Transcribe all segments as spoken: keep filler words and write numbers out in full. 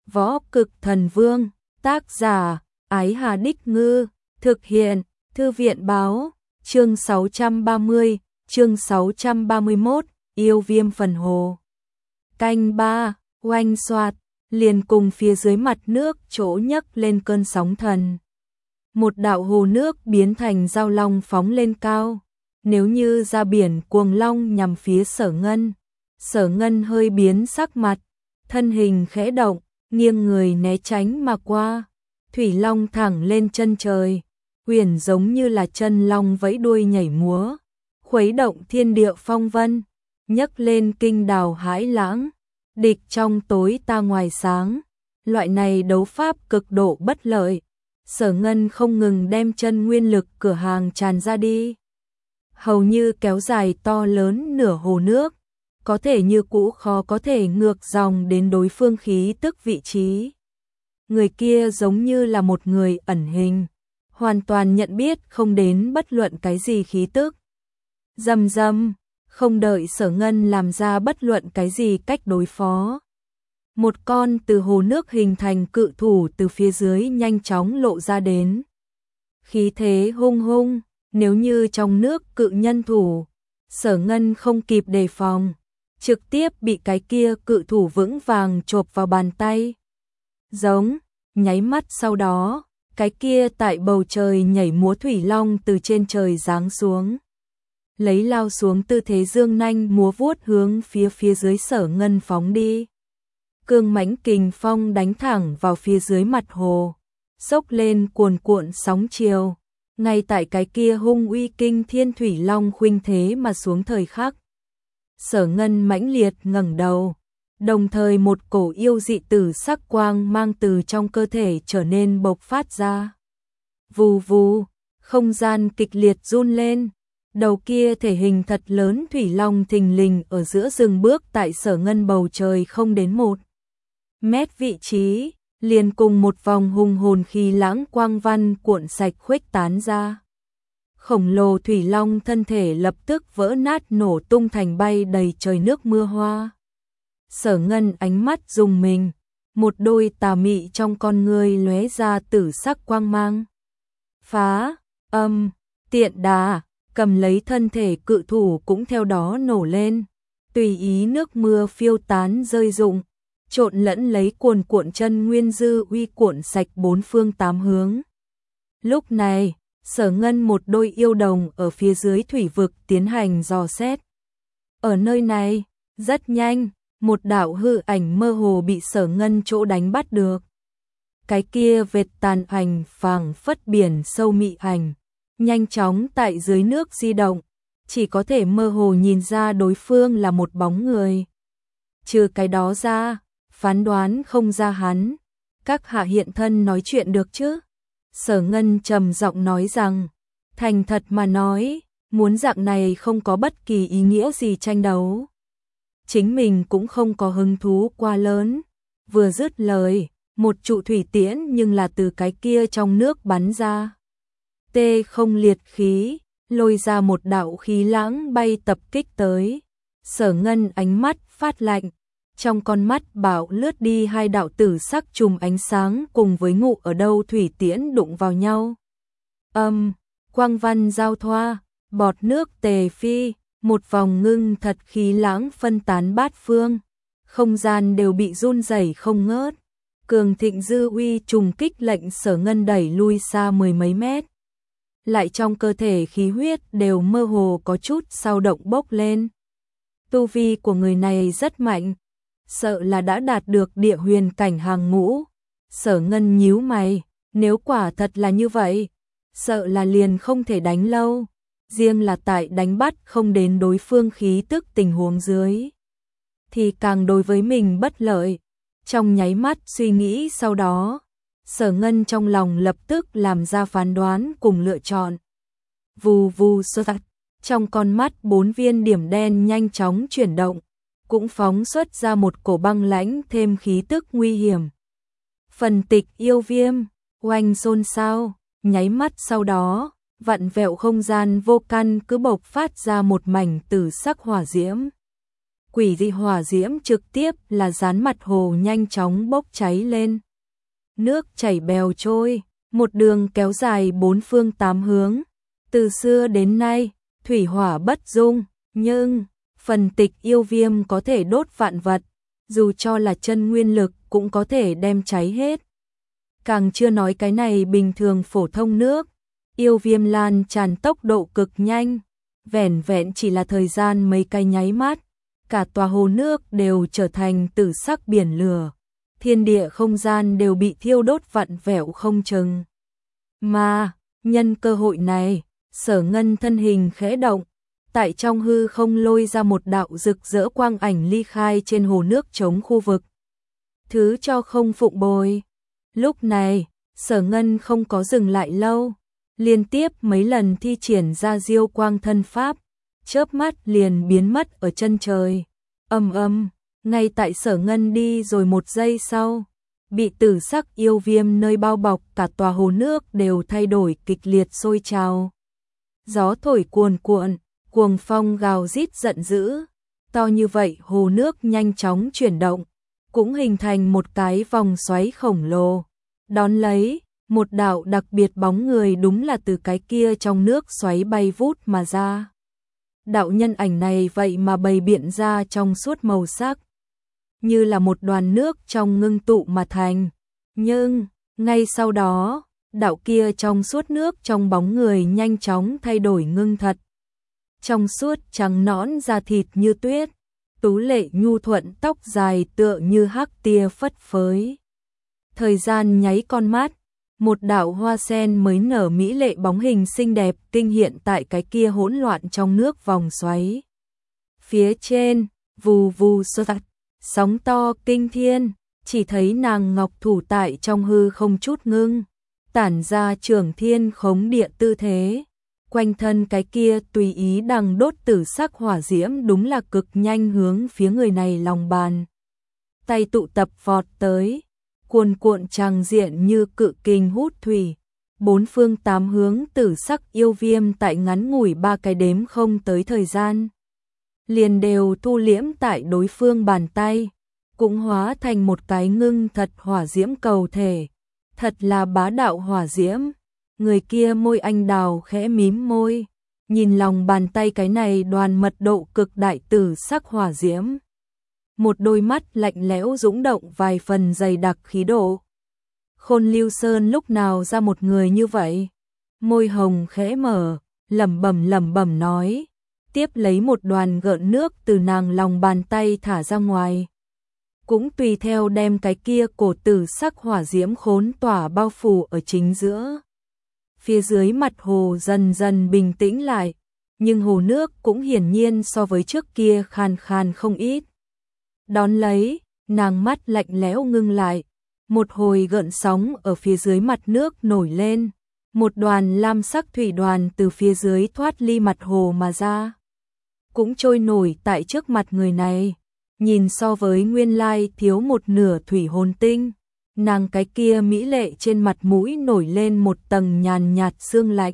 Võ Cực Thần Vương, tác giả, Ái Hà Đích Ngư, thực hiện, Thư viện Báo, chương sáu trăm ba mươi, chương sáu trăm ba mươi mốt, yêu viêm phần hồ. Canh ba, oanh xoạt, liền cùng phía dưới mặt nước chỗ nhấc lên cơn sóng thần. Một đạo hồ nước biến thành giao long phóng lên cao, nếu như ra biển cuồng long nhằm phía Sở Ngân. Sở Ngân hơi biến sắc mặt, thân hình khẽ động, nghiêng người né tránh mà qua. Thủy long thẳng lên chân trời, huyền giống như là chân long vẫy đuôi nhảy múa, khuấy động thiên địa phong vân, nhấc lên kinh đào hãi lãng. Địch trong tối ta ngoài sáng, loại này đấu pháp cực độ bất lợi. Sở Ngân không ngừng đem chân nguyên lực cửa hàng tràn ra đi, hầu như kéo dài to lớn nửa hồ nước, có thể như cũ khó có thể ngược dòng đến đối phương khí tức vị trí. Người kia giống như là một người ẩn hình, hoàn toàn nhận biết không đến bất luận cái gì khí tức. Rầm rầm, không đợi Sở Ngân làm ra bất luận cái gì cách đối phó, một con từ hồ nước hình thành cự thủ từ phía dưới nhanh chóng lộ ra đến. Khí thế hung hung, nếu như trong nước cự nhân thủ, Sở Ngân không kịp đề phòng, trực tiếp bị cái kia cự thủ vững vàng chộp vào bàn tay. Giống, nháy mắt sau đó, cái kia tại bầu trời nhảy múa thủy long từ trên trời giáng xuống, lấy lao xuống tư thế dương nanh múa vuốt hướng phía phía dưới Sở Ngân phóng đi. Cương mãnh kình phong đánh thẳng vào phía dưới mặt hồ, xốc lên cuồn cuộn sóng chiều. Ngay tại cái kia hung uy kinh thiên thủy long khuynh thế mà xuống thời khắc, Sở Ngân mãnh liệt ngẩng đầu, đồng thời một cổ yêu dị tử sắc quang mang từ trong cơ thể trở nên bộc phát ra. Vù vù, không gian kịch liệt run lên, đầu kia thể hình thật lớn thủy long thình lình ở giữa rừng bước tại Sở Ngân bầu trời không đến một mét vị trí, liền cùng một vòng hùng hồn khí lãng quang văn cuộn sạch khuếch tán ra. Khổng lồ thủy long thân thể lập tức vỡ nát nổ tung thành bay đầy trời nước mưa hoa. Sở Ngân ánh mắt rùng mình, một đôi tà mị trong con ngươi lóe ra tử sắc quang mang. Phá, âm, tiện đà, cầm lấy thân thể cự thủ cũng theo đó nổ lên, tùy ý nước mưa phiêu tán rơi rụng, trộn lẫn lấy cuồn cuộn chân nguyên dư uy cuộn sạch bốn phương tám hướng. Lúc này, Sở Ngân một đôi yêu đồng ở phía dưới thủy vực tiến hành dò xét. Ở nơi này, rất nhanh, một đạo hư ảnh mơ hồ bị Sở Ngân chỗ đánh bắt được. Cái kia vệt tàn ảnh phảng phất biển sâu mị ảnh, nhanh chóng tại dưới nước di động, chỉ có thể mơ hồ nhìn ra đối phương là một bóng người. Trừ cái đó ra, phán đoán không ra hắn. Các hạ hiện thân nói chuyện được chứ? Sở Ngân trầm giọng nói rằng, thành thật mà nói, muốn dạng này không có bất kỳ ý nghĩa gì tranh đấu. Chính mình cũng không có hứng thú quá lớn. Vừa dứt lời, một trụ thủy tiễn nhưng là từ cái kia trong nước bắn ra. Tê không liệt khí, lôi ra một đạo khí lãng bay tập kích tới. Sở Ngân ánh mắt phát lạnh, trong con mắt bạo lướt đi hai đạo tử sắc chùm ánh sáng cùng với ngụ ở đâu thủy tiễn đụng vào nhau. Âm, quang văn giao thoa, bọt nước tề phi, một vòng ngưng thật khí lãng phân tán bát phương, không gian đều bị run rẩy không ngớt. Cường thịnh dư uy trùng kích lệnh Sở Ngân đẩy lui xa mười mấy mét. Lại trong cơ thể khí huyết đều mơ hồ có chút sao động bốc lên. Tu vi của người này rất mạnh, sợ là đã đạt được địa huyền cảnh hàng ngũ. Sở Ngân nhíu mày, nếu quả thật là như vậy, sợ là liền không thể đánh lâu. Riêng là tại đánh bắt không đến đối phương khí tức tình huống dưới, thì càng đối với mình bất lợi. Trong nháy mắt suy nghĩ sau đó, Sở Ngân trong lòng lập tức làm ra phán đoán cùng lựa chọn. Vù vù xuất sắc, trong con mắt bốn viên điểm đen nhanh chóng chuyển động, cũng phóng xuất ra một cổ băng lãnh thêm khí tức nguy hiểm. Phần tịch yêu viêm, oanh xôn xao, nháy mắt sau đó, vặn vẹo không gian vô căn cứ bộc phát ra một mảnh tử sắc hỏa diễm. quỷ dị hỏa diễm trực tiếp là dán mặt hồ nhanh chóng bốc cháy lên. Nước chảy bèo trôi, một đường kéo dài bốn phương tám hướng. Từ xưa đến nay, thủy hỏa bất dung, nhưng phần tịch yêu viêm có thể đốt vạn vật, dù cho là chân nguyên lực cũng có thể đem cháy hết. Càng chưa nói cái này bình thường phổ thông nước, yêu viêm lan tràn tốc độ cực nhanh, vẻn vẹn chỉ là thời gian mấy cái nháy mắt, cả tòa hồ nước đều trở thành tử sắc biển lửa, thiên địa không gian đều bị thiêu đốt vặn vẹo không chừng. Mà, nhân cơ hội này, Sở Ngân thân hình khẽ động, tại trong hư không lôi ra một đạo rực rỡ quang ảnh ly khai trên hồ nước trống khu vực. Thứ cho không phụng bồi. Lúc này, Sở Ngân không có dừng lại lâu, liên tiếp mấy lần thi triển ra diêu quang thân pháp, chớp mắt liền biến mất ở chân trời. Ầm ầm, ngay tại Sở Ngân đi rồi một giây sau, bị tử sắc yêu viêm nơi bao bọc cả tòa hồ nước đều thay đổi kịch liệt sôi trào. Gió thổi cuồn cuộn, cuồng phong gào rít giận dữ, to như vậy hồ nước nhanh chóng chuyển động, cũng hình thành một cái vòng xoáy khổng lồ. Đón lấy, một đạo đặc biệt bóng người đúng là từ cái kia trong nước xoáy bay vút mà ra. Đạo nhân ảnh này vậy mà bày biện ra trong suốt màu sắc, như là một đoàn nước trong ngưng tụ mà thành. Nhưng, ngay sau đó, đạo kia trong suốt nước trong bóng người nhanh chóng thay đổi ngưng thật. Trong suốt trắng nõn da thịt như tuyết, tú lệ nhu thuận tóc dài tựa như hắc tia phất phới. Thời gian nháy con mắt, một đạo hoa sen mới nở mỹ lệ bóng hình xinh đẹp tinh hiện tại cái kia hỗn loạn trong nước vòng xoáy. Phía trên, vù vù sơ tạt, sóng to kinh thiên, chỉ thấy nàng ngọc thủ tại trong hư không chút ngưng, tản ra trường thiên khống địa tư thế. Quanh thân cái kia tùy ý đằng đốt tử sắc hỏa diễm đúng là cực nhanh hướng phía người này lòng bàn. Tay tụ tập vọt tới, cuồn cuộn tràng diện như cự kình hút thủy. Bốn phương tám hướng tử sắc yêu viêm tại ngắn ngủi ba cái đếm không tới thời gian. Liền đều thu liễm tại đối phương bàn tay, cũng hóa thành một cái ngưng thật hỏa diễm cầu thể. Thật là bá đạo hỏa diễm. Người kia môi anh đào khẽ mím môi, nhìn lòng bàn tay cái này đoàn mật độ cực đại tử sắc hỏa diễm. Một đôi mắt lạnh lẽo dũng động vài phần dày đặc khí độ. Khôn Lưu Sơn lúc nào ra một người như vậy? Môi hồng khẽ mở, lẩm bẩm lẩm bẩm nói, tiếp lấy một đoàn gợn nước từ nàng lòng bàn tay thả ra ngoài. Cũng tùy theo đem cái kia cổ tử sắc hỏa diễm khốn tỏa bao phủ ở chính giữa. Phía dưới mặt hồ dần dần bình tĩnh lại, nhưng hồ nước cũng hiển nhiên so với trước kia khan khan không ít. Đón lấy, nàng mắt lạnh lẽo ngưng lại, một hồi gợn sóng ở phía dưới mặt nước nổi lên, một đoàn lam sắc thủy đoàn từ phía dưới thoát ly mặt hồ mà ra, cũng trôi nổi tại trước mặt người này, nhìn so với nguyên lai thiếu một nửa thủy hồn tinh. Nàng cái kia mỹ lệ trên mặt mũi nổi lên một tầng nhàn nhạt sương lạnh.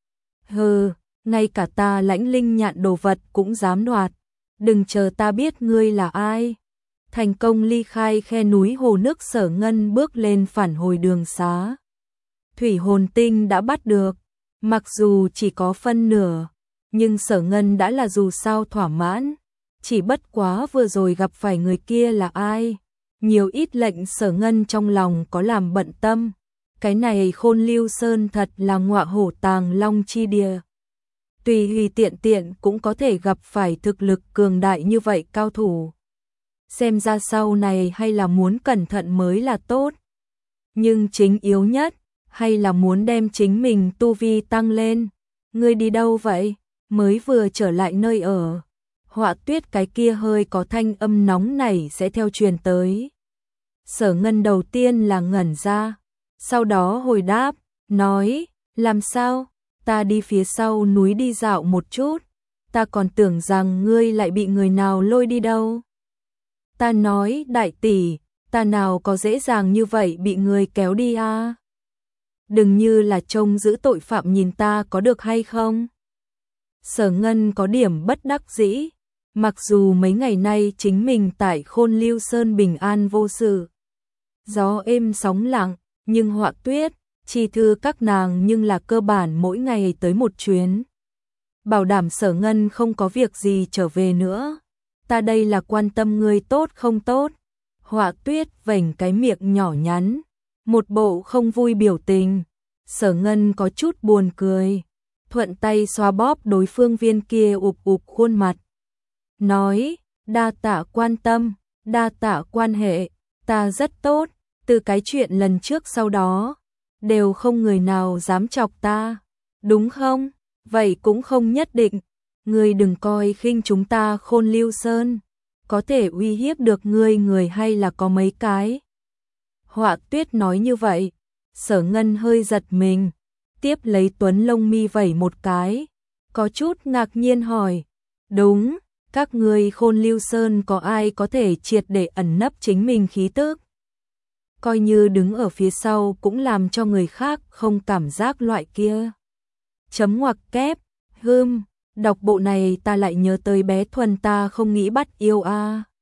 Hừ, ngay cả ta Lãnh Linh nhạn đồ vật cũng dám đoạt. Đừng chờ ta biết ngươi là ai. Thành công ly khai khe núi hồ nước, Sở Ngân bước lên phản hồi đường xá. Thủy hồn tinh đã bắt được, mặc dù chỉ có phân nửa, nhưng Sở Ngân đã là dù sao thỏa mãn. Chỉ bất quá vừa rồi gặp phải người kia là ai? Nhiều ít lệnh Sở Ngân trong lòng có làm bận tâm. Cái này Khôn Lưu Sơn thật là ngọa hổ tàng long chi địa. Tùy tùy tiện tiện cũng có thể gặp phải thực lực cường đại như vậy cao thủ. Xem ra sau này hay là muốn cẩn thận mới là tốt. Nhưng chính yếu nhất, hay là muốn đem chính mình tu vi tăng lên. Ngươi đi đâu vậy? Mới vừa trở lại nơi ở. Họa Tuyết cái kia hơi có thanh âm nóng này sẽ theo truyền tới. Sở Ngân đầu tiên là ngẩn ra, sau đó hồi đáp, nói, làm sao, ta đi phía sau núi đi dạo một chút, ta còn tưởng rằng ngươi lại bị người nào lôi đi đâu. Ta nói, đại tỷ, ta nào có dễ dàng như vậy bị người kéo đi à? Đừng như là trông giữ tội phạm nhìn ta có được hay không? Sở Ngân có điểm bất đắc dĩ, Mặc dù mấy ngày nay chính mình tại Khôn Lưu Sơn bình an vô sự, gió êm sóng lặng, nhưng Họa Tuyết, Chi Thư các nàng nhưng là cơ bản mỗi ngày tới một chuyến. Bảo đảm Sở Ngân không có việc gì trở về nữa. Ta đây là quan tâm ngươi tốt không tốt. Họa Tuyết vểnh cái miệng nhỏ nhắn, một bộ không vui biểu tình. Sở Ngân có chút buồn cười, thuận tay xoa bóp đối phương viên kia ụp ụp khuôn mặt. Nói, đa tạ quan tâm, đa tạ quan hệ, ta rất tốt, từ cái chuyện lần trước sau đó, đều không người nào dám chọc ta, đúng không? Vậy cũng không nhất định, ngươi đừng coi khinh chúng ta Khôn Lưu Sơn, có thể uy hiếp được ngươi người hay là có mấy cái. Họa Tuyết nói như vậy, Sở Ngân hơi giật mình, tiếp lấy Tuấn lông mi vẩy một cái, có chút ngạc nhiên hỏi, đúng, các ngươi Khôn Lưu Sơn có ai có thể triệt để ẩn nấp chính mình khí tức? Coi như đứng ở phía sau cũng làm cho người khác không cảm giác loại kia. Chấm ngoặc kép, hưm, đọc bộ này ta lại nhớ tới bé Thuần ta không nghĩ bắt yêu a.